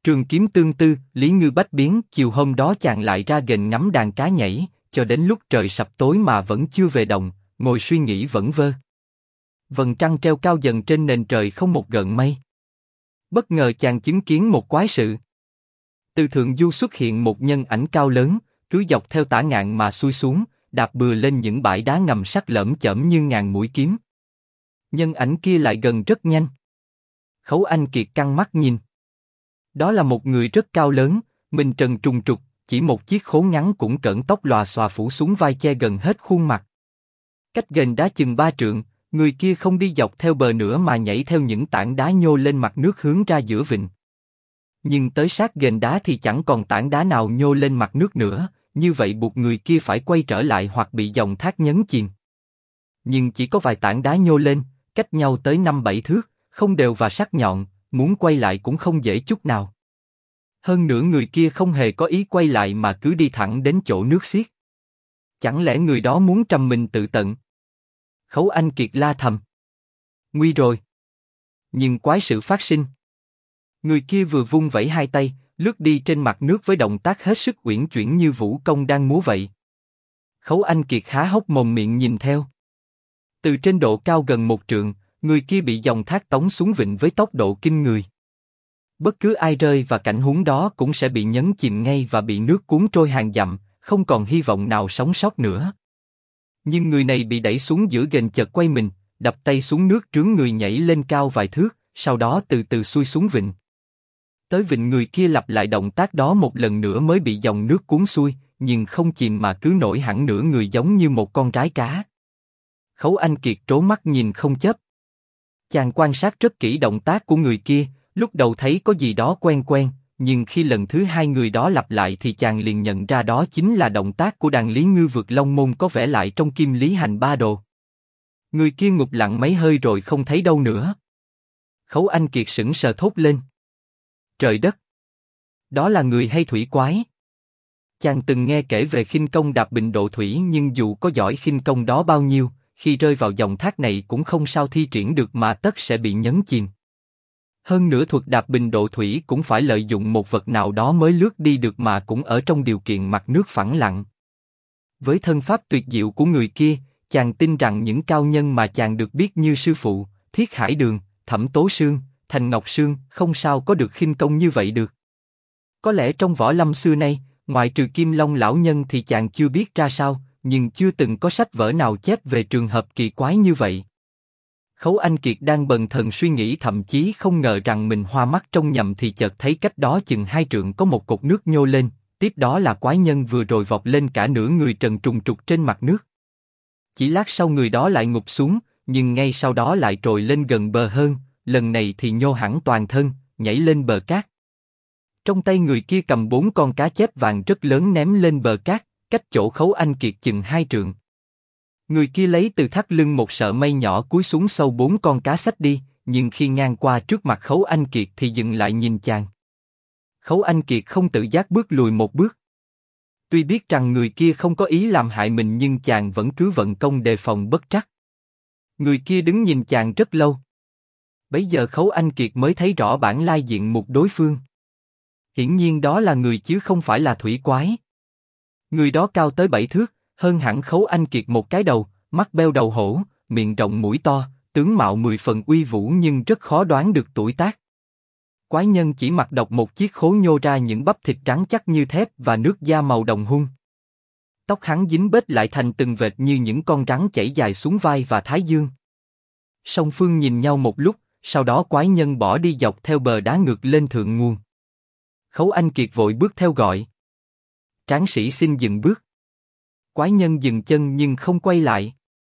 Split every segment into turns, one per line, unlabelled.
Trường kiếm tương tư, lý ngư bách biến. Chiều hôm đó chàng lại ra ghềnh ngắm đàn cá nhảy, cho đến lúc trời sập tối mà vẫn chưa về đồng, ngồi suy nghĩ vẩn vơ. Vầng trăng treo cao dần trên nền trời không một gợn mây. Bất ngờ chàng chứng kiến một quái sự. Từ thượng du xuất hiện một nhân ảnh cao lớn, cứ dọc theo tả ngạn mà xuôi xuống, đạp bừa lên những bãi đá ngầm sắc lởm chởm như ngàn mũi kiếm. Nhân ảnh kia lại gần rất nhanh. Khấu Anh Kiệt căng mắt nhìn. Đó là một người rất cao lớn, mình trần trùng trục, chỉ một chiếc khố ngắn cũng cỡn tóc lòa xòa phủ xuống vai che gần hết khuôn mặt. Cách ghềnh đá chừng 3 trượng, người kia không đi dọc theo bờ nữa mà nhảy theo những tảng đá nhô lên mặt nước hướng ra giữa vịnh. Nhưng tới sát ghềnh đá thì chẳng còn tảng đá nào nhô lên mặt nước nữa, như vậy buộc người kia phải quay trở lại hoặc bị dòng thác nhấn chìm. Nhưng chỉ có vài tảng đá nhô lên, cách nhau tới 5-7 thước, không đều và sắc nhọn, muốn quay lại cũng không dễ chút nào. Hơn nữa người kia không hề có ý quay lại mà cứ đi thẳng đến chỗ nước xiết. Chẳng lẽ người đó muốn trầm mình tự tận? Khấu Anh Kiệt la thầm. Nguy rồi. Nhưng quái sự phát sinh. Người kia vừa vung vẩy hai tay, lướt đi trên mặt nước với động tác hết sức uyển chuyển như vũ công đang múa vậy. Khấu Anh Kiệt há hốc mồm miệng nhìn theo. Từ trên độ cao gần 1 trượng, người kia bị dòng thác tống xuống vịnh với tốc độ kinh người. Bất cứ ai rơi vào cảnh huống đó cũng sẽ bị nhấn chìm ngay và bị nước cuốn trôi hàng dặm, không còn hy vọng nào sống sót nữa. Nhưng người này bị đẩy xuống giữa ghềnh chợt quay mình, đập tay xuống nước trướng người nhảy lên cao vài thước, sau đó từ từ xuôi xuống vịnh. Tới vịnh người kia lặp lại động tác đó một lần nữa mới bị dòng nước cuốn xuôi, nhưng không chìm mà cứ nổi hẳn nửa người giống như một con rái cá. Khấu Anh Kiệt trố mắt nhìn không chớp. Chàng quan sát rất kỹ động tác của người kia, lúc đầu thấy có gì đó quen quen, nhưng khi lần thứ hai người đó lặp lại thì chàng liền nhận ra đó chính là động tác của đàn Lý Ngư vượt Long Môn có vẽ lại trong Kim Lý Hành Ba Đồ. Người kia ngụp lặng mấy hơi rồi không thấy đâu nữa. Khấu Anh Kiệt sững sờ thốt lên. Trời đất! Đó là người hay thủy quái? Chàng từng nghe kể về khinh công đạp bình độ thủy nhưng dù có giỏi khinh công đó bao nhiêu, khi rơi vào dòng thác này cũng không sao thi triển được mà tất sẽ bị nhấn chìm. Hơn nữa thuật đạp bình độ thủy cũng phải lợi dụng một vật nào đó mới lướt đi được mà cũng ở trong điều kiện mặt nước phẳng lặng. Với thân pháp tuyệt diệu của người kia, chàng tin rằng những cao nhân mà chàng được biết như sư phụ, Thiết Hải Đường, Thẩm Tố Sương, Thành Ngọc Sương không sao có được khinh công như vậy được. Có lẽ trong võ lâm xưa nay, ngoại trừ Kim Long lão nhân thì chàng chưa biết ra sao, nhưng chưa từng có sách vở nào chép về trường hợp kỳ quái như vậy. Khấu Anh Kiệt đang bần thần suy nghĩ thậm chí không ngờ rằng mình hoa mắt trông nhầm thì chợt thấy cách đó chừng 2 trượng có một cột nước nhô lên, tiếp đó là quái nhân vừa rồi vọt lên cả nửa người trần trùng trục trên mặt nước. Chỉ lát sau người đó lại ngụp xuống, nhưng ngay sau đó lại trồi lên gần bờ hơn, lần này thì nhô hẳn toàn thân, nhảy lên bờ cát. Trong tay người kia cầm 4 con cá chép vàng rất lớn ném lên bờ cát, cách chỗ Khấu Anh Kiệt chừng 2 trượng. Người kia lấy từ thắt lưng một sợi mây nhỏ cúi xuống sâu 4 con cá xách đi, nhưng khi ngang qua trước mặt Khấu Anh Kiệt thì dừng lại nhìn chàng. Khấu Anh Kiệt không tự giác bước lùi một bước. Tuy biết rằng người kia không có ý làm hại mình nhưng chàng vẫn cứ vận công đề phòng bất trắc. Người kia đứng nhìn chàng rất lâu. Bấy giờ Khấu Anh Kiệt mới thấy rõ bản lai diện mục đối phương. Hiển nhiên đó là người chứ không phải là thủy quái. Người đó cao tới 7 thước, hơn hẳn Khấu Anh Kiệt một cái đầu, mắt beo đầu hổ, miệng rộng mũi to, tướng mạo 10 phần uy vũ nhưng rất khó đoán được tuổi tác. Quái nhân chỉ mặc độc một chiếc khố nhô ra những bắp thịt trắng chắc như thép và nước da màu đồng hun. Tóc hắn dính bết lại thành từng vệt như những con rắn chảy dài xuống vai và thái dương. Song phương nhìn nhau một lúc, sau đó quái nhân bỏ đi dọc theo bờ đá ngược lên thượng nguồn. Khấu Anh Kiệt vội bước theo gọi. Tráng sĩ xin dừng bước. Quái nhân dừng chân nhưng không quay lại.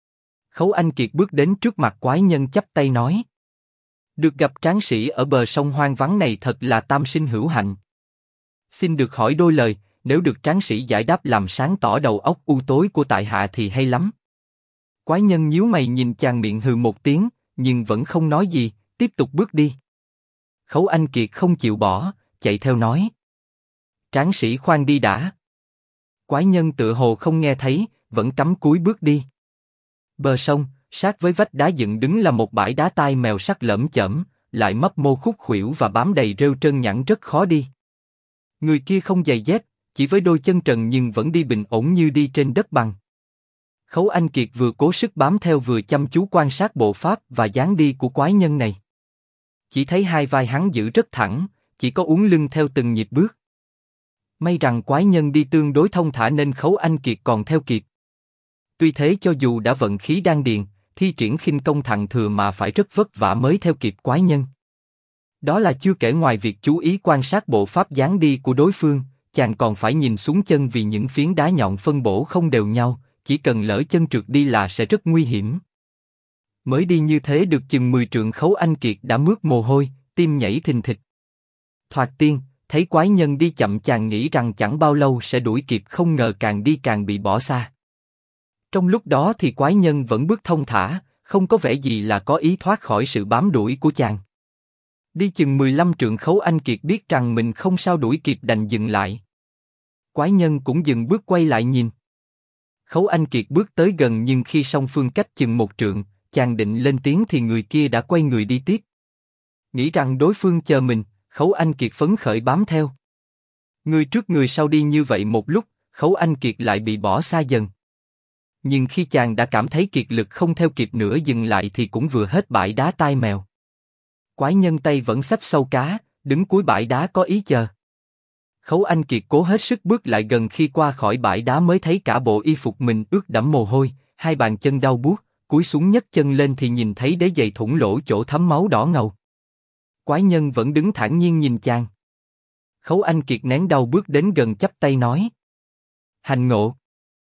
Khấu Anh Kiệt bước đến trước mặt quái nhân chắp tay nói. Được gặp tráng sĩ ở bờ sông hoang vắng này thật là tam sinh hữu hạnh. Xin được hỏi đôi lời, nếu được tráng sĩ giải đáp làm sáng tỏ đầu óc u tối của tại hạ thì hay lắm. Quái nhân nhíu mày nhìn chàng miệng hừ một tiếng, nhưng vẫn không nói gì, tiếp tục bước đi. Khấu Anh Kiệt không chịu bỏ, chạy theo nói. Tráng sĩ khoan đi đã. Quái nhân tựa hồ không nghe thấy, vẫn cắm cúi bước đi. Bờ sông, sát với vách đá dựng đứng là một bãi đá tai mèo sắc lởm chởm, lại mấp mô khúc khuỷu và bám đầy rêu trơn nhẵn rất khó đi. Người kia không giày dép, chỉ với đôi chân trần nhưng vẫn đi bình ổn như đi trên đất bằng. Khấu Anh Kiệt vừa cố sức bám theo vừa chăm chú quan sát bộ pháp và dáng đi của quái nhân này. Chỉ thấy hai vai hắn giữ rất thẳng, chỉ có uốn lưng theo từng nhịp bước. May rằng quái nhân đi tương đối thông thả nên Khấu Anh Kiệt còn theo kịp. Tuy thế cho dù đã vận khí đan điền, thi triển khinh công thặng thừa mà phải rất vất vả mới theo kịp quái nhân. Đó là chưa kể ngoài việc chú ý quan sát bộ pháp dáng đi của đối phương, chàng còn phải nhìn xuống chân vì những phiến đá nhọn phân bổ không đều nhau, chỉ cần lỡ chân trượt đi là sẽ rất nguy hiểm. Mới đi như thế được chừng 10 trượng Khấu Anh Kiệt đã mướt mồ hôi, tim nhảy thình thịch. Thoạt tiên, thấy quái nhân đi chậm chàng nghĩ rằng chẳng bao lâu sẽ đuổi kịp, không ngờ càng đi càng bị bỏ xa. Trong lúc đó thì quái nhân vẫn bước thông thả, không có vẻ gì là có ý thoát khỏi sự bám đuổi của chàng. Đi chừng 15 trượng Khấu Anh Kiệt biết rằng mình không sao đuổi kịp đành dừng lại. Quái nhân cũng dừng bước quay lại nhìn. Khấu Anh Kiệt bước tới gần nhưng khi song phương cách chừng 1 trượng, chàng định lên tiếng thì người kia đã quay người đi tiếp. Nghĩ rằng đối phương chờ mình, Khấu Anh Kiệt phấn khởi bám theo. Người trước người sau đi như vậy một lúc, Khấu Anh Kiệt lại bị bỏ xa dần. Nhưng khi chàng đã cảm thấy kiệt lực không theo kịp nữa dừng lại thì cũng vừa hết bãi đá tai mèo. Quái nhân tay vẫn xách sâu cá, đứng cuối bãi đá có ý chờ. Khấu Anh Kiệt cố hết sức bước lại gần, khi qua khỏi bãi đá mới thấy cả bộ y phục mình ướt đẫm mồ hôi, hai bàn chân đau buốt, cúi xuống nhấc chân lên thì nhìn thấy đế giày thủng lỗ chỗ thấm máu đỏ ngầu. Quái nhân vẫn đứng thản nhiên nhìn chàng. Khấu Anh Kiệt nén đau bước đến gần chắp tay nói: "Hành ngộ."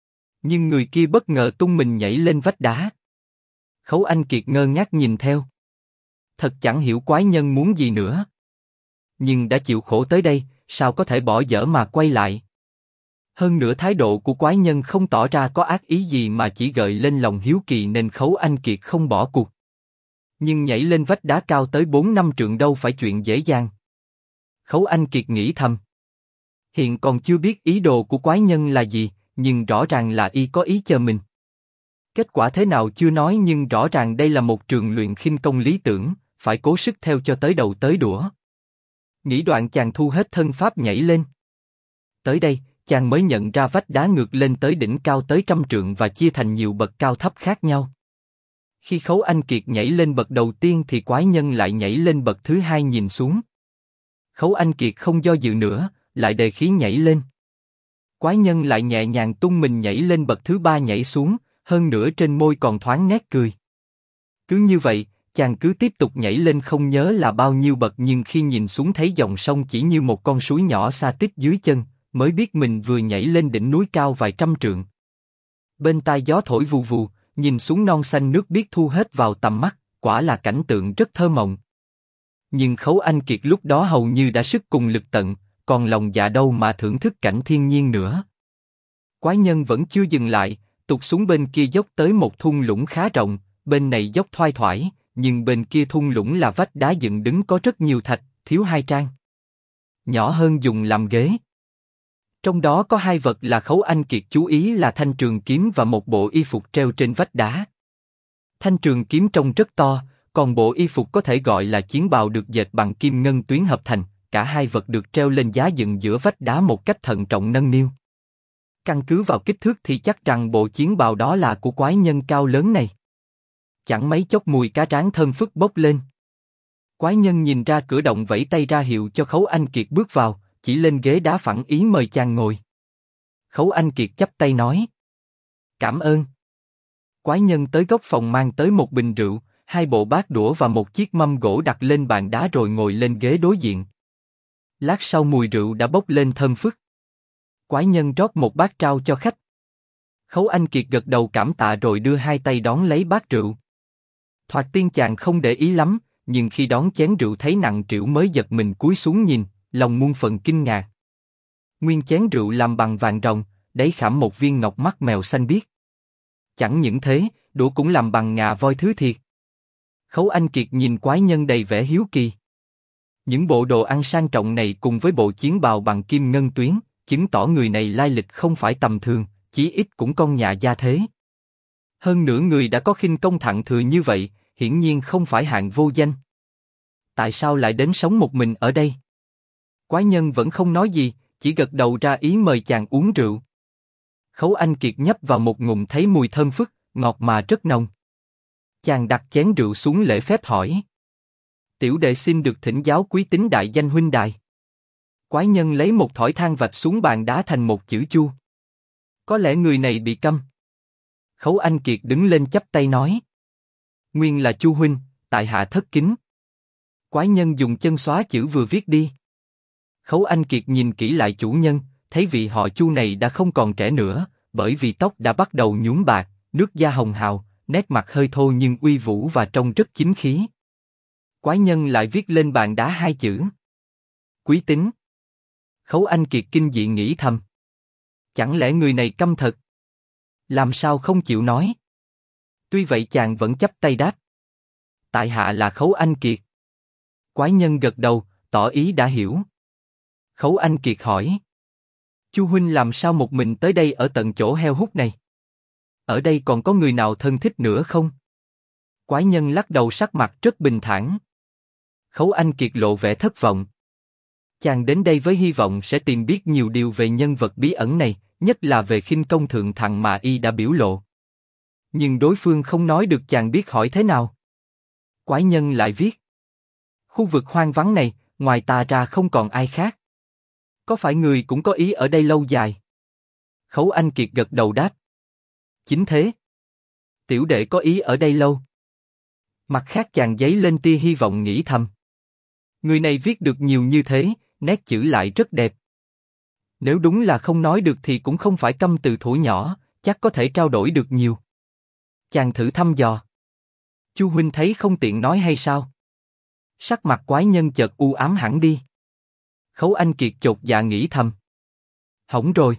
Nhưng người kia bất ngờ tung mình nhảy lên vách đá. Khấu Anh Kiệt ngơ ngác nhìn theo. Thật chẳng hiểu quái nhân muốn gì nữa. Nhưng đã chịu khổ tới đây, sao có thể bỏ dở mà quay lại? Hơn nữa thái độ của quái nhân không tỏ ra có ác ý gì mà chỉ gợi lên lòng hiếu kỳ nên Khấu Anh Kiệt không bỏ cuộc. Nhưng nhảy lên vách đá cao tới 4-5 trượng đâu phải chuyện dễ dàng. Khấu Anh Kiệt nghĩ thầm. Hiện còn chưa biết ý đồ của quái nhân là gì, nhưng rõ ràng là y có ý chờ mình. Kết quả thế nào chưa nói nhưng rõ ràng đây là một trường luyện khinh công lý tưởng, phải cố sức theo cho tới đầu tới đũa. Nghĩ đoạn chàng thu hết thân pháp nhảy lên. Tới đây, chàng mới nhận ra vách đá ngược lên tới đỉnh cao tới 100 trượng và chia thành nhiều bậc cao thấp khác nhau. Khi Khấu Anh Kiệt nhảy lên bậc đầu tiên thì quái nhân lại nhảy lên bậc thứ hai nhìn xuống. Khấu Anh Kiệt không do dự nữa, lại đề khí nhảy lên. Quái nhân lại nhẹ nhàng tung mình nhảy lên bậc thứ ba nhảy xuống, hơn nữa trên môi còn thoáng nét cười. Cứ như vậy, chàng cứ tiếp tục nhảy lên không nhớ là bao nhiêu bậc nhưng khi nhìn xuống thấy dòng sông chỉ như một con suối nhỏ xa tít dưới chân, mới biết mình vừa nhảy lên đỉnh núi cao vài trăm trượng. Bên tai gió thổi vù vù, nhìn xuống non xanh nước biếc thu hết vào tầm mắt, quả là cảnh tượng rất thơ mộng. Nhưng Khấu Anh Kiệt lúc đó hầu như đã sức cùng lực tận, còn lòng dạ đâu mà thưởng thức cảnh thiên nhiên nữa. Quái nhân vẫn chưa dừng lại, tụt xuống bên kia dốc tới một thung lũng khá rộng, bên này dốc thoai thoải, nhưng bên kia thung lũng là vách đá dựng đứng có rất nhiều thạch, thiếu hai trang. Nhỏ hơn dùng làm ghế. Trong đó có hai vật là Khấu Anh Kiệt chú ý là thanh trường kiếm và một bộ y phục treo trên vách đá. Thanh trường kiếm trông rất to, còn bộ y phục có thể gọi là chiến bào được dệt bằng kim ngân tuyến hợp thành, cả hai vật được treo lên giá dựng giữa vách đá một cách thận trọng nâng niu. Căn cứ vào kích thước thì chắc rằng bộ chiến bào đó là của quái nhân cao lớn này. Chẳng mấy chốc mùi cá rán thơm phức bốc lên. Quái nhân nhìn ra cửa động vẫy tay ra hiệu cho Khấu Anh Kiệt bước vào, chỉ lên ghế đá phẳng ý mời chàng ngồi. Khấu Anh Kiệt chắp tay nói: "Cảm ơn." Quái nhân tới góc phòng mang tới một bình rượu, hai bộ bát đũa và một chiếc mâm gỗ đặt lên bàn đá rồi ngồi lên ghế đối diện. Lát sau mùi rượu đã bốc lên thơm phức. Quái nhân rót một bát trao cho khách. Khấu Anh Kiệt gật đầu cảm tạ rồi đưa hai tay đón lấy bát rượu. Thoạt tiên chàng không để ý lắm, nhưng khi đón chén rượu thấy nặng trĩu mới giật mình cúi xuống nhìn, lòng muôn phần kinh ngạc. Nguyên chén rượu làm bằng vàng ròng, đáy khảm một viên ngọc mắt mèo xanh biếc. Chẳng những thế, đũa cũng làm bằng ngà voi thứ thiệt. Khấu Anh Kiệt nhìn quái nhân đầy vẻ hiếu kỳ. Những bộ đồ ăn sang trọng này cùng với bộ chiến bào bằng kim ngân tuyến, chứng tỏ người này lai lịch không phải tầm thường, chí ít cũng con nhà gia thế. Hơn nữa người đã có khinh công thặng thừa như vậy, hiển nhiên không phải hạng vô danh. Tại sao lại đến sống một mình ở đây? Quái nhân vẫn không nói gì, chỉ gật đầu ra ý mời chàng uống rượu. Khấu Anh Kiệt nhấp vào một ngụm thấy mùi thơm phức, ngọt mà rất nồng. Chàng đặt chén rượu xuống lễ phép hỏi. Tiểu đệ xin được thỉnh giáo quý tính đại danh huynh đài. Quái nhân lấy một thỏi than vạch xuống bàn đá thành một chữ Chu. Có lẽ người này bị câm. Khấu Anh Kiệt đứng lên chắp tay nói. Nguyên là Chu huynh, tại hạ thất kính. Quái nhân dùng chân xóa chữ vừa viết đi. Khấu Anh Kiệt nhìn kỹ lại chủ nhân, thấy vị họ Chu này đã không còn trẻ nữa, bởi vì tóc đã bắt đầu nhuốm bạc, nước da hồng hào, nét mặt hơi thô nhưng uy vũ và trông rất chính khí. Quái nhân lại viết lên bàn đá hai chữ. Quý tính. Khấu Anh Kiệt kinh dị nghĩ thầm. Chẳng lẽ người này câm thật? Làm sao không chịu nói? Tuy vậy chàng vẫn chắp tay đáp. Tại hạ là Khấu Anh Kiệt. Quái nhân gật đầu, tỏ ý đã hiểu. Khấu Anh Kiệt hỏi. Chu huynh làm sao một mình tới đây ở tận chỗ heo hút này? Ở đây còn có người nào thân thích nữa không? Quái nhân lắc đầu sắc mặt rất bình thản. Khấu Anh Kiệt lộ vẻ thất vọng. Chàng đến đây với hy vọng sẽ tìm biết nhiều điều về nhân vật bí ẩn này, nhất là về khinh công thượng thặng mà y đã biểu lộ. Nhưng đối phương không nói được chàng biết hỏi thế nào. Quái nhân lại viết. Khu vực hoang vắng này, ngoài ta ra không còn ai khác. Có phải người cũng có ý ở đây lâu dài? Khấu Anh Kiệt gật đầu đáp. Chính thế. Tiểu đệ có ý ở đây lâu. Mặt khác chàng dấy lên tia hy vọng nghĩ thầm. Người này viết được nhiều như thế, nét chữ lại rất đẹp. Nếu đúng là không nói được thì cũng không phải câm từ thuở nhỏ, chắc có thể trao đổi được nhiều. Chàng thử thăm dò. Chu huynh thấy không tiện nói hay sao? Sắc mặt quái nhân chợt u ám hẳn đi. Khấu Anh Kiệt chột dạ nghĩ thầm. Hỏng rồi.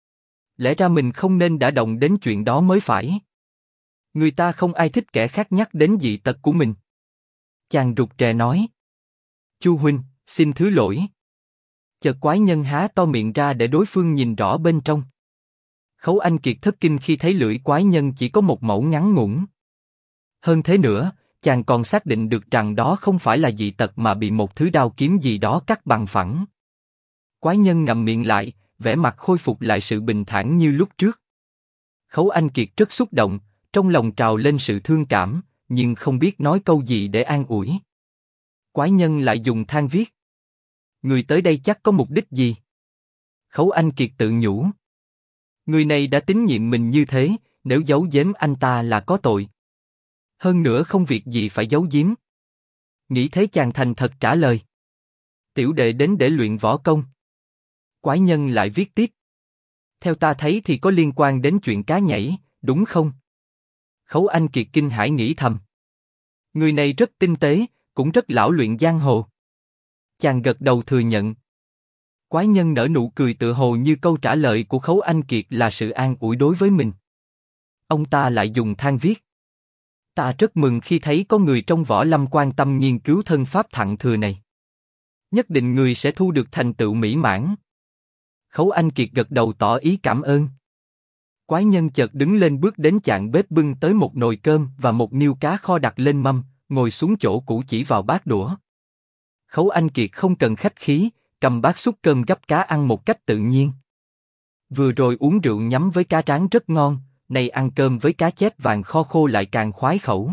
Lẽ ra mình không nên đã động đến chuyện đó mới phải. Người ta không ai thích kẻ khác nhắc đến dị tật của mình. Chàng rụt rè nói. Chu huynh, xin thứ lỗi. Chợt quái nhân há to miệng ra để đối phương nhìn rõ bên trong. Khấu Anh Kiệt thất kinh khi thấy lưỡi quái nhân chỉ có một mẩu ngắn ngủn. Hơn thế nữa, chàng còn xác định được rằng đó không phải là dị tật mà bị một thứ đao kiếm gì đó cắt bằng phẳng. Quái nhân ngậm miệng lại, vẻ mặt khôi phục lại sự bình thản như lúc trước. Khấu Anh Kiệt rất xúc động, trong lòng trào lên sự thương cảm, nhưng không biết nói câu gì để an ủi. Quái nhân lại dùng than viết. Người tới đây chắc có mục đích gì? Khấu Anh Kiệt tự nhủ. Người này đã tín nhiệm mình như thế, nếu giấu giếm anh ta là có tội. Hơn nữa không việc gì phải giấu giếm. Nghĩ thế chàng thành thật trả lời. Tiểu đệ đến để luyện võ công. Quái nhân lại viết tiếp. Theo ta thấy thì có liên quan đến chuyện cá nhảy, đúng không? Khấu Anh Kiệt kinh hãi nghĩ thầm. Người này rất tinh tế, cũng rất lão luyện giang hồ. Chàng gật đầu thừa nhận. Quái nhân nở nụ cười tựa hồ như câu trả lời của Khấu Anh Kiệt là sự an ủi đối với mình. Ông ta lại dùng than viết. Ta rất mừng khi thấy có người trong võ lâm quan tâm nghiên cứu thân pháp thặng thừa này. Nhất định người sẽ thu được thành tựu mỹ mãn. Khấu Anh Kiệt gật đầu tỏ ý cảm ơn. Quái nhân chợt đứng lên bước đến chạng bếp bưng tới một nồi cơm và một niêu cá kho đặt lên mâm, ngồi xuống chỗ cũ chỉ vào bát đũa. Khấu Anh Kiệt không cần khách khí, cầm bát xúc cơm gắp cá ăn một cách tự nhiên. Vừa rồi uống rượu nhắm với cá tráng rất ngon, nay ăn cơm với cá chép vàng kho khô lại càng khoái khẩu.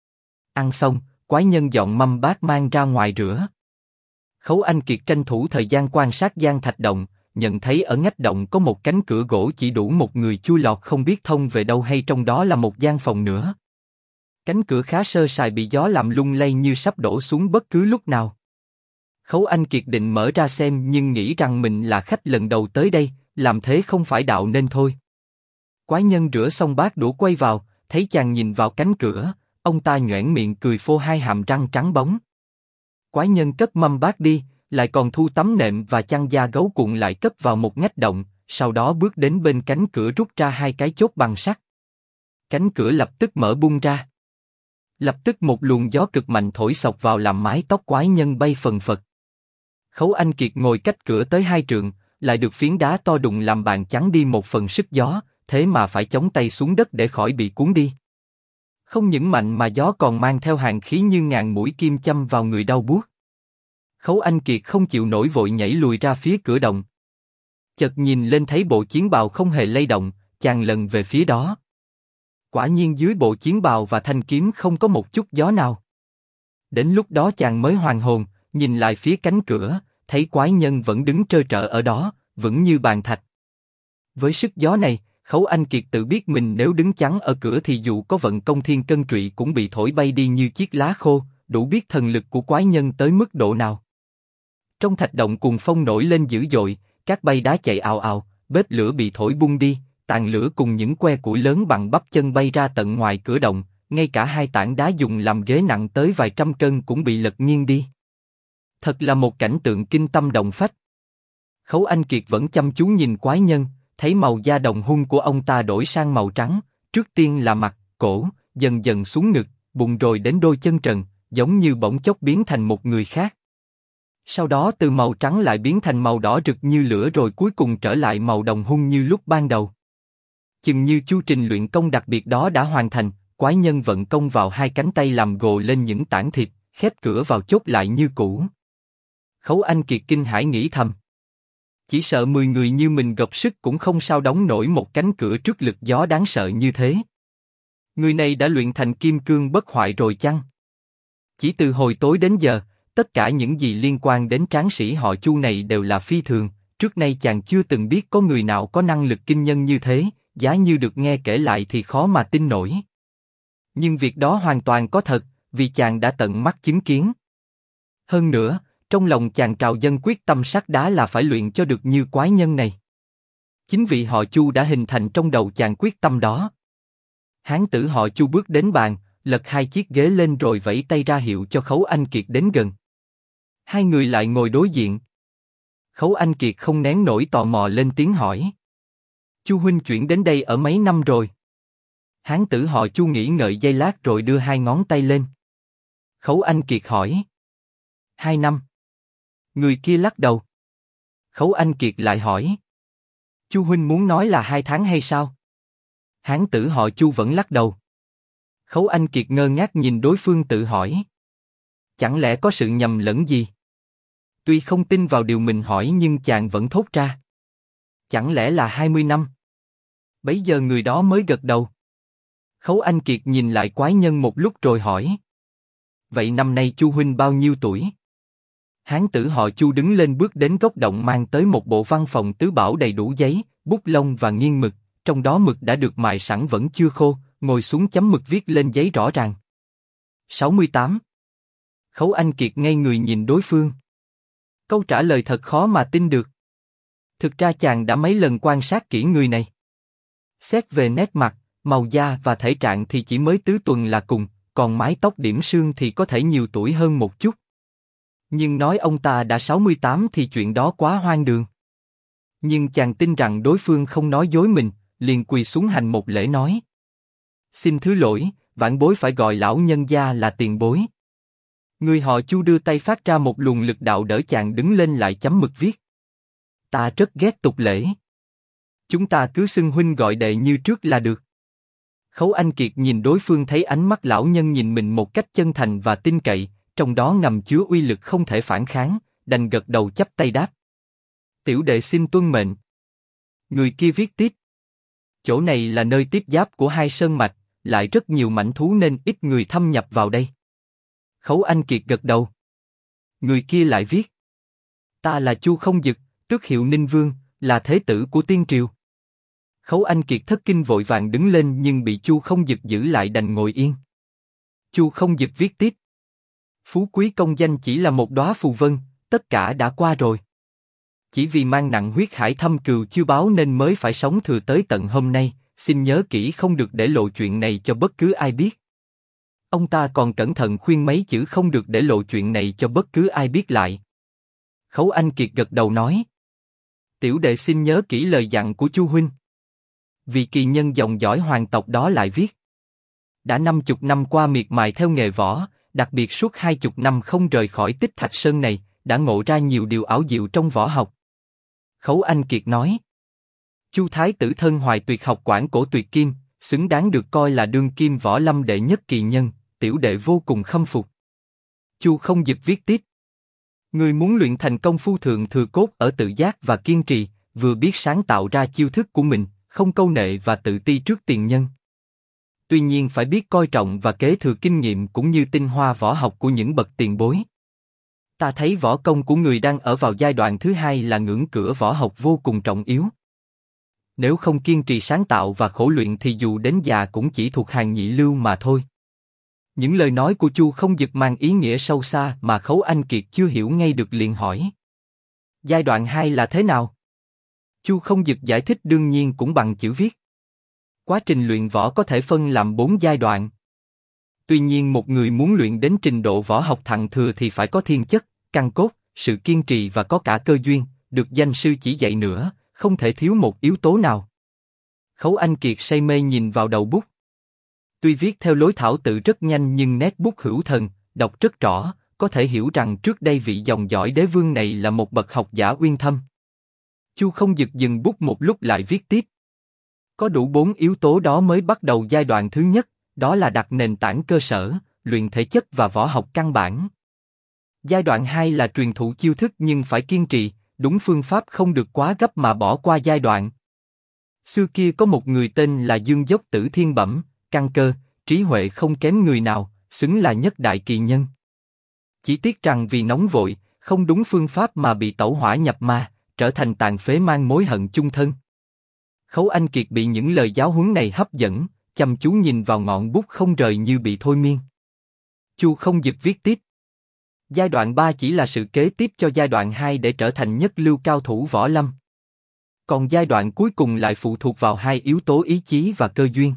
Ăn xong, quái nhân dọn mâm bát mang ra ngoài rửa. Khấu Anh Kiệt tranh thủ thời gian quan sát gian thạch động, nhận thấy ở ngách động có một cánh cửa gỗ chỉ đủ một người chui lọt không biết thông về đâu hay trong đó là một gian phòng nữa. Cánh cửa khá sơ sài bị gió làm lung lay như sắp đổ xuống bất cứ lúc nào. Khấu Anh Kiệt định mở ra xem nhưng nghĩ rằng mình là khách lần đầu tới đây, làm thế không phải đạo nên thôi. Quái nhân rửa xong bát đũa quay vào, thấy chàng nhìn vào cánh cửa, ông ta nhoẻn miệng cười phô hai hàm răng trắng bóng. Quái nhân cất mâm bát đi, lại còn thu tấm nệm và chăn da gấu cuộn lại cất vào một ngách động, sau đó bước đến bên cánh cửa rút ra hai cái chốt bằng sắt. Cánh cửa lập tức mở bung ra. Lập tức một luồng gió cực mạnh thổi xộc vào làm mái tóc quái nhân bay phần phật. Khấu Anh Kiệt ngồi cách cửa tới 2 trượng, lại được phiến đá to đùng làm bàn chắn đi một phần sức gió, thế mà phải chống tay xuống đất để khỏi bị cuốn đi. Không những mạnh mà gió còn mang theo hàn khí như ngàn mũi kim châm vào người đau buốt. Khấu Anh Kiệt không chịu nổi vội nhảy lùi ra phía cửa động. Chợt nhìn lên thấy bộ chiến bào không hề lay động, chàng lần về phía đó. Quả nhiên dưới bộ chiến bào và thanh kiếm không có một chút gió nào. Đến lúc đó chàng mới hoàn hồn, nhìn lại phía cánh cửa, thấy quái nhân vẫn đứng trơ trọi ở đó, vững như bàn thạch. Với sức gió này, Khấu Anh Kiệt tự biết mình nếu đứng chắn ở cửa thì dù có vận công thiên cân trụy cũng bị thổi bay đi như chiếc lá khô, đủ biết thần lực của quái nhân tới mức độ nào. Trong thạch động cuồng phong nổi lên dữ dội, các bay đá chạy ào ào, bếp lửa bị thổi bung đi, tàn lửa cùng những que củi lớn bằng bắp chân bay ra tận ngoài cửa động, ngay cả hai tảng đá dùng làm ghế nặng tới vài trăm cân cũng bị lật nghiêng đi. Thật là một cảnh tượng kinh tâm động phách. Khấu Anh Kiệt vẫn chăm chú nhìn quái nhân, thấy màu da đồng hung của ông ta đổi sang màu trắng, trước tiên là mặt, cổ, dần dần xuống ngực, bụng rồi đến đôi chân trần, giống như bỗng chốc biến thành một người khác. Sau đó từ màu trắng lại biến thành màu đỏ rực như lửa rồi cuối cùng trở lại màu đồng hung như lúc ban đầu. Chừng như chu trình luyện công đặc biệt đó đã hoàn thành, quái nhân vận công vào hai cánh tay làm gồ lên những tảng thịt, khép cửa vào chốt lại như cũ. Khấu Anh Kiệt kinh hãi nghĩ thầm. Chỉ sợ 10 người như mình gộp sức cũng không sao đóng nổi một cánh cửa trước lực gió đáng sợ như thế. Người này đã luyện thành kim cương bất hoại rồi chăng? Chỉ từ hồi tối đến giờ, tất cả những gì liên quan đến tráng sĩ họ Chu này đều là phi thường, trước nay chàng chưa từng biết có người nào có năng lực kinh nhân như thế, giá như được nghe kể lại thì khó mà tin nổi. Nhưng việc đó hoàn toàn có thật, vì chàng đã tận mắt chứng kiến. Hơn nữa, trong lòng chàng trào dâng quyết tâm sắt đá là phải luyện cho được như quái nhân này. Chính vì họ Chu đã hình thành trong đầu chàng quyết tâm đó. Hán tử họ Chu bước đến bàn, lật hai chiếc ghế lên rồi vẫy tay ra hiệu cho Khấu Anh Kiệt đến gần. Hai người lại ngồi đối diện. Khấu Anh Kiệt không nén nổi tò mò lên tiếng hỏi. Chu huynh chuyển đến đây ở mấy năm rồi? Hán tử họ Chu nghĩ ngợi giây lát rồi đưa hai ngón tay lên. Khấu Anh Kiệt hỏi. 2 năm. Người kia lắc đầu. Khấu Anh Kiệt lại hỏi. Chu huynh muốn nói là 2 tháng hay sao? Hán tử họ Chu vẫn lắc đầu. Khấu Anh Kiệt ngơ ngác nhìn đối phương tự hỏi. Chẳng lẽ có sự nhầm lẫn gì? Tuy không tin vào điều mình hỏi nhưng chàng vẫn thốt ra. Chẳng lẽ là 20 năm? Bấy giờ người đó mới gật đầu. Khấu Anh Kiệt nhìn lại quái nhân một lúc rồi hỏi. Vậy năm nay Chu huynh bao nhiêu tuổi? Hán tử họ Chu đứng lên bước đến góc động mang tới một bộ văn phòng tứ bảo đầy đủ giấy, bút lông và nghiêng mực, trong đó mực đã được mài sẵn vẫn chưa khô, ngồi xuống chấm mực viết lên giấy rõ ràng. 68. Khấu Anh Kiệt ngây người nhìn đối phương. Câu trả lời thật khó mà tin được. Thực ra chàng đã mấy lần quan sát kỹ người này. Xét về nét mặt, màu da và thể trạng thì chỉ mới tứ tuần là cùng, còn mái tóc điểm sương thì có thể nhiều tuổi hơn một chút. Nhưng nói ông ta đã 68 thì chuyện đó quá hoang đường. Nhưng chàng tin rằng đối phương không nói dối mình, liền quỳ xuống hành một lễ nói. Xin thứ lỗi, vãn bối phải gọi lão nhân gia là tiền bối. Người họ Chu đưa tay phát ra một luồng lực đạo đỡ chàng đứng lên lại chấm mực viết. Ta rất ghét tục lễ. Chúng ta cứ xưng huynh gọi đệ như trước là được. Khấu Anh Kiệt nhìn đối phương thấy ánh mắt lão nhân nhìn mình một cách chân thành và tin cậy, trong đó ngầm chứa uy lực không thể phản kháng, đành gật đầu chắp tay đáp. Tiểu đệ xin tuân mệnh. Người kia viết tiếp. Chỗ này là nơi tiếp giáp của hai sơn mạch, lại rất nhiều mãnh thú nên ít người thâm nhập vào đây. Khấu Anh Kiệt gật đầu. Người kia lại viết. Ta là Chu Không Dực, tước hiệu Ninh Vương, là thế tử của Tiên Triều. Khấu Anh Kiệt thất kinh vội vàng đứng lên nhưng bị Chu Không Dực giữ lại đành ngồi yên. Chu Không Dực viết tiếp. Phú quý công danh chỉ là một đóa phù vân, tất cả đã qua rồi. Chỉ vì mang nặng huyết hải thâm cừu chưa báo nên mới phải sống thừa tới tận hôm nay, xin nhớ kỹ không được để lộ chuyện này cho bất cứ ai biết. Ông ta còn cẩn thận khuyên mấy chữ không được để lộ chuyện này cho bất cứ ai biết lại. Khấu Anh Kiệt gật đầu nói. Tiểu đệ xin nhớ kỹ lời dặn của Chu huynh. Vì kỳ nhân dòng dõi hoàng tộc đó lại viết. Đã 50 năm qua miệt mài theo nghề võ, đặc biệt suốt 20 năm không rời khỏi Tích Thạch Sơn này, đã ngộ ra nhiều điều ảo diệu trong võ học. Khấu Anh Kiệt nói. Chu Thái tử thân hoài tuyệt học quảng cổ tuyệt kim, xứng đáng được coi là đương kim võ lâm đệ nhất kỳ nhân, tiểu đệ vô cùng khâm phục. Chu Không Dực viết tiếp. Người muốn luyện thành công phu thượng thừa cốt ở tự giác và kiên trì, vừa biết sáng tạo ra chiêu thức của mình, không câu nệ và tự ti trước tiền nhân. Tuy nhiên phải biết coi trọng và kế thừa kinh nghiệm cũng như tinh hoa võ học của những bậc tiền bối. Ta thấy võ công của người đang ở vào giai đoạn thứ hai là ngưỡng cửa võ học vô cùng trọng yếu. Nếu không kiên trì sáng tạo và khổ luyện thì dù đến già cũng chỉ thuộc hàng nhị lưu mà thôi. Những lời nói của Chu Không Dực mang ý nghĩa sâu xa mà Khấu Anh Kiệt chưa hiểu ngay được liền hỏi. Giai đoạn 2 là thế nào? Chu Không Dực giải thích đương nhiên cũng bằng chữ viết. Quá trình luyện võ có thể phân làm 4 giai đoạn. Tuy nhiên một người muốn luyện đến trình độ võ học thặng thừa thì phải có thiên chất, căn cốt, sự kiên trì và có cả cơ duyên, được danh sư chỉ dạy nữa, không thể thiếu một yếu tố nào. Khấu Anh Kiệt say mê nhìn vào đầu bút. Tuy viết theo lối thảo tự rất nhanh nhưng nét bút hữu thần, đọc rất rõ, có thể hiểu rằng trước đây vị dòng dõi đế vương này là một bậc học giả uyên thâm. Chu Không Dực dừng bút một lúc lại viết tiếp. Có đủ 4 yếu tố đó mới bắt đầu giai đoạn thứ nhất, đó là đặt nền tảng cơ sở, luyện thể chất và võ học căn bản. Giai đoạn 2 là truyền thụ chiêu thức nhưng phải kiên trì, đúng phương pháp không được quá gấp mà bỏ qua giai đoạn. Xưa kia có một người tên là Dương Dốc Tử Thiên Bẩm, căn cơ, trí huệ không kém người nào, xứng là nhất đại kỳ nhân. Chỉ tiếc rằng vì nóng vội, không đúng phương pháp mà bị tẩu hỏa nhập ma, trở thành tàn phế mang mối hận chung thân. Khấu Anh Kiệt bị những lời giáo huấn này hấp dẫn, chăm chú nhìn vào ngọn bút không rời như bị thôi miên. Chu Không Dực viết tiếp. Giai đoạn 3 chỉ là sự kế tiếp cho giai đoạn 2 để trở thành nhất lưu cao thủ võ lâm. Còn giai đoạn cuối cùng lại phụ thuộc vào 2 yếu tố ý chí và cơ duyên.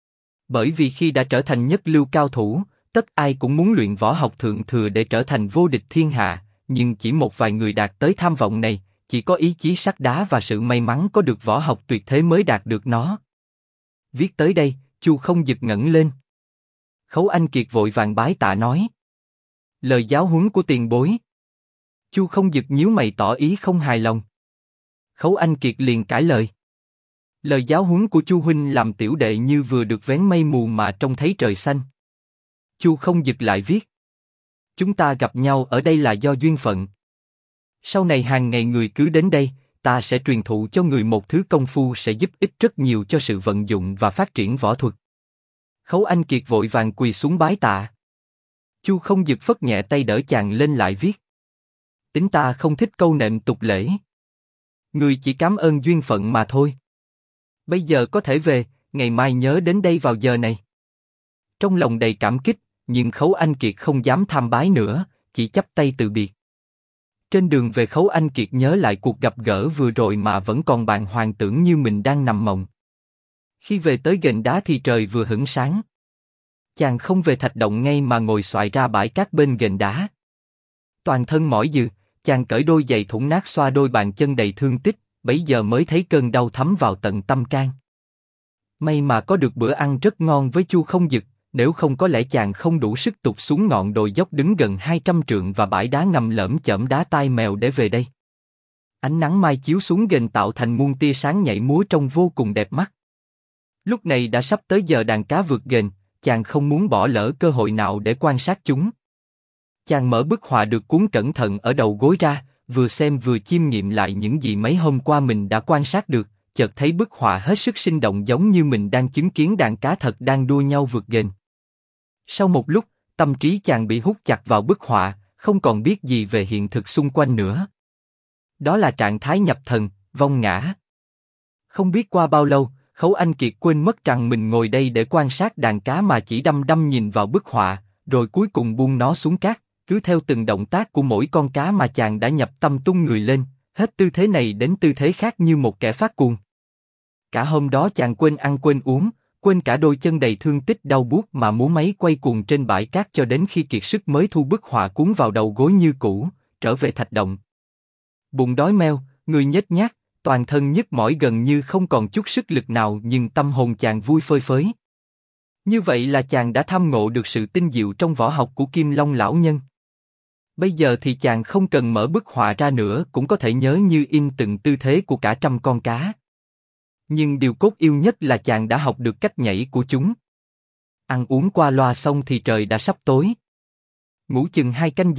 Bởi vì khi đã trở thành nhất lưu cao thủ, tất ai cũng muốn luyện võ học thượng thừa để trở thành vô địch thiên hạ, nhưng chỉ một vài người đạt tới tham vọng này, chỉ có ý chí sắt đá và sự may mắn có được võ học tuyệt thế mới đạt được nó. Viết tới đây, Chu Không Dực ngẩng lên. Khấu Anh Kiệt vội vàng bái tạ nói. Lời giáo huấn của tiền bối. Chu Không Dực nhíu mày tỏ ý không hài lòng. Khấu Anh Kiệt liền cãi lời. Lời giáo huấn của Chu huynh làm tiểu đệ như vừa được vén mây mù mà trông thấy trời xanh. Chu Không Dực lại viết. Chúng ta gặp nhau ở đây là do duyên phận. Sau này hàng ngày người cứ đến đây, ta sẽ truyền thụ cho người một thứ công phu sẽ giúp ích rất nhiều cho sự vận dụng và phát triển võ thuật. Khấu Anh Kiệt vội vàng quỳ xuống bái tạ. Chu Không Dực phất nhẹ tay đỡ chàng lên lại viết. Tính ta không thích câu nệm tục lễ. Người chỉ cảm ơn duyên phận mà thôi. Bây giờ có thể về, ngày mai nhớ đến đây vào giờ này. Trong lòng đầy cảm kích, nhưng Khấu Anh Kiệt không dám tham bái nữa, chỉ chắp tay từ biệt. Trên đường về Khấu Anh Kiệt nhớ lại cuộc gặp gỡ vừa rồi mà vẫn còn bàng hoàng tưởng như mình đang nằm mộng. Khi về tới ghềnh đá thì trời vừa hửng sáng. Chàng không về thạch động ngay mà ngồi xoài ra bãi cát bên ghềnh đá. Toàn thân mỏi dừ, chàng cởi đôi giày thủng nát xoa đôi bàn chân đầy thương tích, bấy giờ mới thấy cơn đau thấm vào tận tâm can. May mà có được bữa ăn rất ngon với Chu Không Dực, nếu không có lẽ chàng không đủ sức tụt xuống ngọn đồi dốc đứng gần 200 trượng và bãi đá ngầm lởm chởm đá tai mèo để về đây. Ánh nắng mai chiếu xuống ghềnh tạo thành muôn tia sáng nhảy múa trông vô cùng đẹp mắt. Lúc này đã sắp tới giờ đàn cá vượt ghềnh, chàng không muốn bỏ lỡ cơ hội nào để quan sát chúng. Chàng mở bức họa được cuốn cẩn thận ở đầu gối ra, vừa xem vừa chiêm nghiệm lại những gì mấy hôm qua mình đã quan sát được, chợt thấy bức họa hết sức sinh động giống như mình đang chứng kiến đàn cá thật đang đua nhau vượt ghềnh. Sau một lúc, tâm trí chàng bị hút chặt vào bức họa, không còn biết gì về hiện thực xung quanh nữa. Đó là trạng thái nhập thần, vong ngã. Không biết qua bao lâu, Khấu Anh Kiệt quên mất rằng mình ngồi đây để quan sát đàn cá mà chỉ đăm đăm nhìn vào bức họa, rồi cuối cùng buông nó xuống cát, cứ theo từng động tác của mỗi con cá mà chàng đã nhập tâm tung người lên, hết tư thế này đến tư thế khác như một kẻ phát cuồng. Cả hôm đó chàng quên ăn quên uống, quên cả đôi chân đầy thương tích đau buốt mà múa máy quay cuồng trên bãi cát cho đến khi kiệt sức mới thu bức họa cuốn vào đầu gối như cũ, trở về thạch động. Bụng đói meo, người nhếch nhác, toàn thân nhức mỏi gần như không còn chút sức lực nào nhưng tâm hồn chàng vui phơi phới. Như vậy là chàng đã tham ngộ được sự tinh diệu trong võ học của Kim Long lão nhân. Bây giờ thì chàng không cần mở bức họa ra nữa cũng có thể nhớ như in từng tư thế của cả trăm con cá. Nhưng điều cốt yêu nhất là chàng đã học được cách nhảy của chúng. Ăn uống qua loa xong thì trời đã sắp tối. Ngủ chừng 2 canh giờ,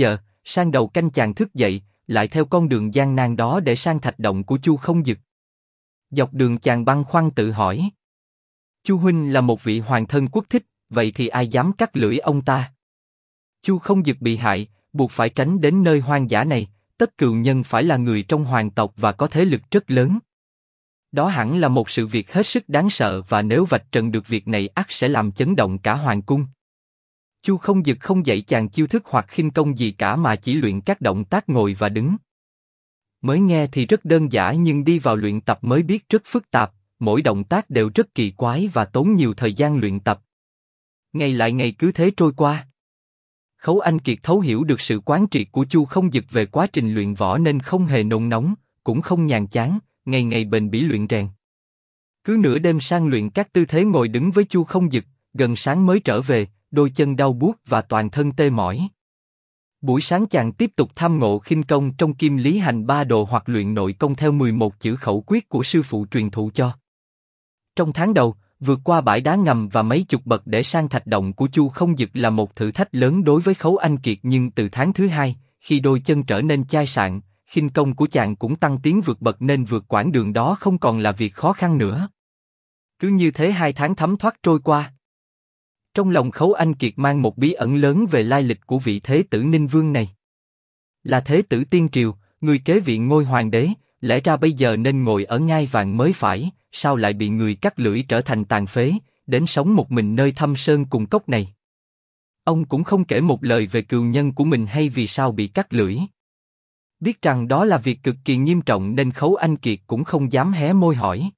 Sang đầu canh chàng thức dậy, lại theo con đường gian nan đó để sang thạch động của Chu Không Dực. Dọc đường chàng băn khoăn tự hỏi. Chu huynh là một vị hoàng thân quốc thích, vậy thì ai dám cắt lưỡi ông ta? Chu Không Dực bị hại, buộc phải tránh đến nơi hoang dã này, tất cừu nhân phải là người trong hoàng tộc và có thế lực rất lớn. Đó hẳn là một sự việc hết sức đáng sợ và nếu vạch trần được việc này ắt sẽ làm chấn động cả hoàng cung. Chu Không Dực không dạy chàng chiêu thức hoặc khinh công gì cả mà chỉ luyện các động tác ngồi và đứng. Mới nghe thì rất đơn giản nhưng đi vào luyện tập mới biết rất phức tạp, mỗi động tác đều rất kỳ quái và tốn nhiều thời gian luyện tập. Ngày lại ngày cứ thế trôi qua. Khấu Anh Kiệt thấu hiểu được sự quán triệt của Chu Không Dực về quá trình luyện võ nên không hề nôn nóng, cũng không nhàm chán, ngày ngày bền bỉ luyện rèn. Cứ nửa đêm sang luyện các tư thế ngồi đứng với Chu Không Dực, gần sáng mới trở về, đôi chân đau buốt và toàn thân tê mỏi. Buổi sáng chàng tiếp tục tham ngộ khinh công trong Kim Lý Hành Ba Đồ hoặc luyện nội công theo 11 chữ khẩu quyết của sư phụ truyền thụ cho. Trong tháng đầu, vượt qua bãi đá ngầm và mấy chục bậc để sang thạch động của Chu Không Dực là một thử thách lớn đối với Khấu Anh Kiệt nhưng từ tháng thứ hai, khi đôi chân trở nên chai sạn, khinh công của chàng cũng tăng tiến vượt bậc nên vượt quãng đường đó không còn là việc khó khăn nữa. Cứ như thế 2 tháng thấm thoát trôi qua. Trong lòng Khấu Anh Kiệt mang một bí ẩn lớn về lai lịch của vị thế tử Ninh Vương này. Là thế tử tiên triều, người kế vị ngôi hoàng đế, lẽ ra bây giờ nên ngồi ở ngai vàng mới phải, sao lại bị người cắt lưỡi trở thành tàn phế, đến sống một mình nơi thâm sơn cùng cốc này. Ông cũng không kể một lời về cừu nhân của mình hay vì sao bị cắt lưỡi. Biết rằng đó là việc cực kỳ nghiêm trọng nên Khấu Anh Kiệt cũng không dám hé môi hỏi.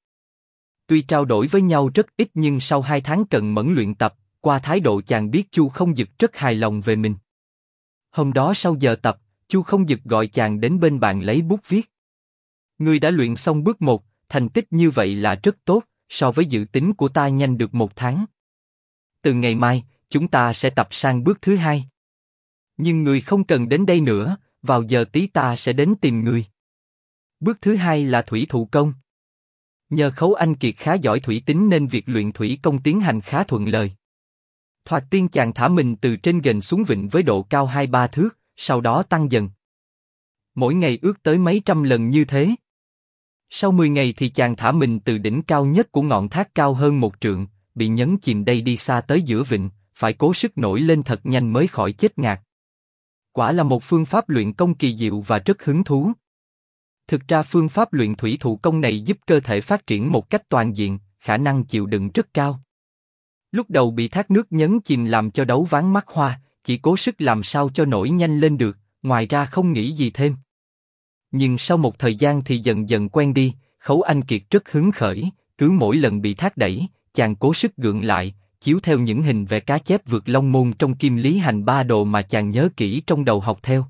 Tuy trao đổi với nhau rất ít nhưng sau 2 tháng cần mẫn luyện tập, qua thái độ chàng biết Chu Không Dực rất hài lòng về mình. Hôm đó sau giờ tập, Chu Không Dực gọi chàng đến bên bàn lấy bút viết. Ngươi đã luyện xong bước 1, thành tích như vậy là rất tốt, so với dự tính của ta nhanh được 1 tháng. Từ ngày mai, chúng ta sẽ tập sang bước thứ 2. Nhưng ngươi không cần đến đây nữa, vào giờ tí ta sẽ đến tìm ngươi. Bước thứ 2 là thủy thủ công. Nhờ Khấu Anh Kiệt khá giỏi thủy tính nên việc luyện thủy công tiến hành khá thuận lợi. Thoạt tiên chàng thả mình từ trên ghềnh xuống vịnh với độ cao 2-3 thước, sau đó tăng dần. Mỗi ngày ước tới mấy trăm lần như thế. Sau 10 ngày thì chàng thả mình từ đỉnh cao nhất của ngọn thác cao hơn 1 trượng, bị nhấn chìm đây đi xa tới giữa vịnh, phải cố sức nổi lên thật nhanh mới khỏi chết ngạt. Quả là một phương pháp luyện công kỳ diệu và rất hứng thú. Thực ra phương pháp luyện thủy thủ công này giúp cơ thể phát triển một cách toàn diện, khả năng chịu đựng rất cao. Lúc đầu bị thác nước nhấn chìm làm cho đấu ván mắt hoa, chỉ cố sức làm sao cho nổi nhanh lên được, ngoài ra không nghĩ gì thêm. Nhưng sau một thời gian thì dần dần quen đi, Khấu Anh Kiệt rất hứng khởi, cứ mỗi lần bị thác đẩy, chàng cố sức gượng lại, chiếu theo những hình vẽ cá chép vượt long môn trong Kim Lý Hành Ba Đồ mà chàng nhớ kỹ trong đầu học theo.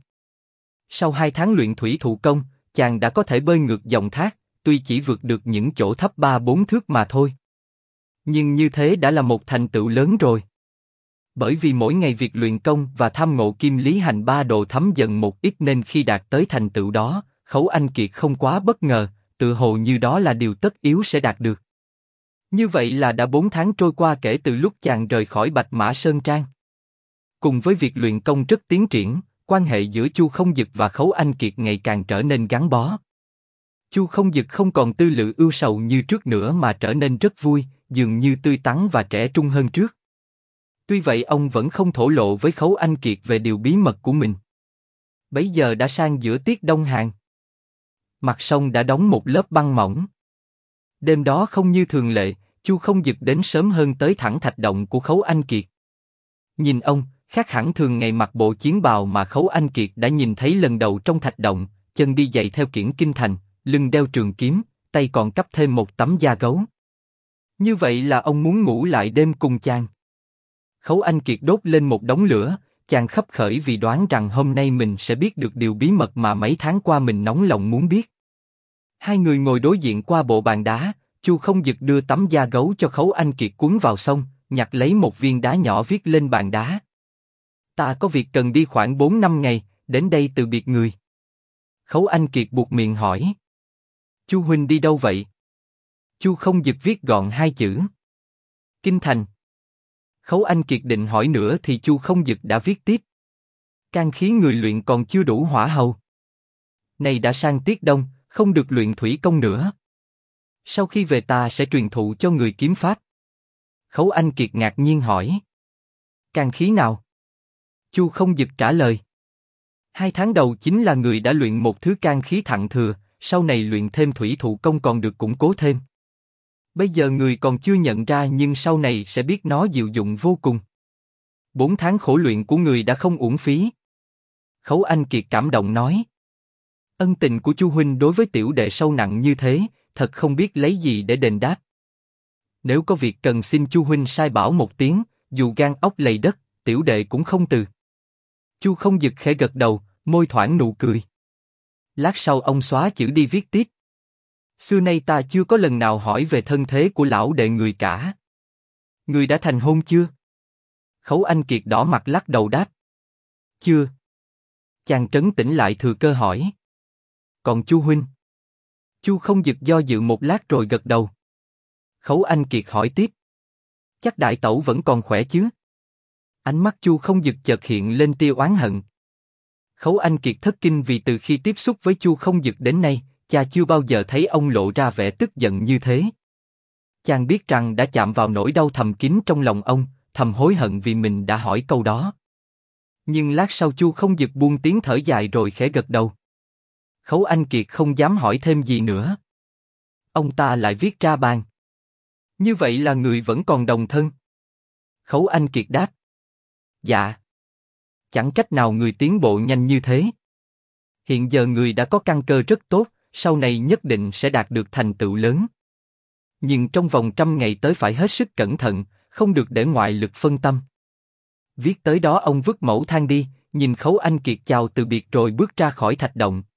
Sau 2 tháng luyện thủy thủ công, chàng đã có thể bơi ngược dòng thác, tuy chỉ vượt được những chỗ thấp 3-4 thước mà thôi. Nhưng như thế đã là một thành tựu lớn rồi. Bởi vì mỗi ngày việc luyện công và tham ngộ Kim Lý Hành Ba Đồ thấm dần một ít nên khi đạt tới thành tựu đó, Khấu Anh Kiệt không quá bất ngờ, tự hồ như đó là điều tất yếu sẽ đạt được. Như vậy là đã 4 tháng trôi qua kể từ lúc chàng rời khỏi Bạch Mã Sơn Trang. Cùng với việc luyện công rất tiến triển, quan hệ giữa Chu Không Dực và Khấu Anh Kiệt ngày càng trở nên gắn bó. Chu Không Dực không còn tư lự ưu sầu như trước nữa mà trở nên rất vui, dường như tươi tắn và trẻ trung hơn trước. Tuy vậy ông vẫn không thổ lộ với Khấu Anh Kiệt về điều bí mật của mình. Bấy giờ đã sang giữa tiết đông hàng. Mặt sông đã đóng một lớp băng mỏng. Đêm đó không như thường lệ, Chu Không Dực đến sớm hơn tới thẳng thạch động của Khấu Anh Kiệt. Nhìn ông, khác hẳn thường ngày mặc bộ chiến bào mà Khấu Anh Kiệt đã nhìn thấy lần đầu trong thạch động, chân đi giày theo kiển kinh thành, lưng đeo trường kiếm, tay còn cắp thêm một tấm da gấu. Như vậy là ông muốn ngủ lại đêm cùng chàng. Khấu Anh Kiệt đốt lên một đống lửa, chàng khấp khởi vì đoán rằng hôm nay mình sẽ biết được điều bí mật mà mấy tháng qua mình nóng lòng muốn biết. Hai người ngồi đối diện qua bộ bàn đá, Chu Không Dực đưa tấm da gấu cho Khấu Anh Kiệt cuốn vào xong, nhặt lấy một viên đá nhỏ viết lên bàn đá. Ta có việc cần đi khoảng 4-5 ngày, đến đây từ biệt người. Khấu Anh Kiệt buột miệng hỏi. Chu huynh đi đâu vậy? Chu Không Dực viết gọn 2 chữ. Kinh thành. Khấu Anh Kiệt định hỏi nữa thì Chu Không Dực đã viết tiếp. Can khí người luyện còn chưa đủ hỏa hầu. Này đã sang tiết đông, không được luyện thủy công nữa. Sau khi về ta sẽ truyền thụ cho người kiếm pháp. Khấu Anh Kiệt ngạc nhiên hỏi. Can khí nào? Chu Không Dực trả lời. 2 tháng đầu chính là người đã luyện một thứ can khí thặng thừa, sau này luyện thêm thủy thụ công còn được củng cố thêm. Bây giờ người còn chưa nhận ra nhưng sau này sẽ biết nó diệu dụng vô cùng. 4 tháng khổ luyện của người đã không uổng phí. Khấu Anh Kiệt cảm động nói. Ân tình của Chu huynh đối với tiểu đệ sâu nặng như thế, thật không biết lấy gì để đền đáp. Nếu có việc cần xin Chu huynh sai bảo một tiếng, dù gan ốc lầy đất, tiểu đệ cũng không từ. Chu Không Dực khẽ gật đầu, môi thoảng nụ cười. Lát sau ông xóa chữ đi viết tiếp. Xưa nay ta chưa có lần nào hỏi về thân thế của lão đệ người cả. Người đã thành hôn chưa? Khấu Anh Kiệt đỏ mặt lắc đầu đáp. Chưa. Chàng trấn tĩnh lại thừa cơ hỏi. Còn Chu huynh? Chu Không Dực do dự một lát rồi gật đầu. Khấu Anh Kiệt hỏi tiếp. Chắc đại tẩu vẫn còn khỏe chứ? Ánh mắt Chu Không Dực chợt hiện lên tia oán hận. Khấu Anh Kiệt thất kinh vì từ khi tiếp xúc với Chu Không Dực đến nay, cha chưa bao giờ thấy ông lộ ra vẻ tức giận như thế. Chàng biết rằng đã chạm vào nỗi đau thầm kín trong lòng ông, thầm hối hận vì mình đã hỏi câu đó. Nhưng lát sau Chu Không Dực buông tiếng thở dài rồi khẽ gật đầu. Khấu Anh Kiệt không dám hỏi thêm gì nữa. Ông ta lại viết ra bàn. Như vậy là người vẫn còn đồng thân. Khấu Anh Kiệt đáp. Dạ. Chẳng cách nào người tiến bộ nhanh như thế. Hiện giờ người đã có căn cơ rất tốt, sau này nhất định sẽ đạt được thành tựu lớn. Nhưng trong vòng 100 ngày tới phải hết sức cẩn thận, không được để ngoại lực phân tâm. Viết tới đó ông vứt mẩu thang đi, nhìn Khấu Anh Kiệt chào từ biệt rồi bước ra khỏi thạch động,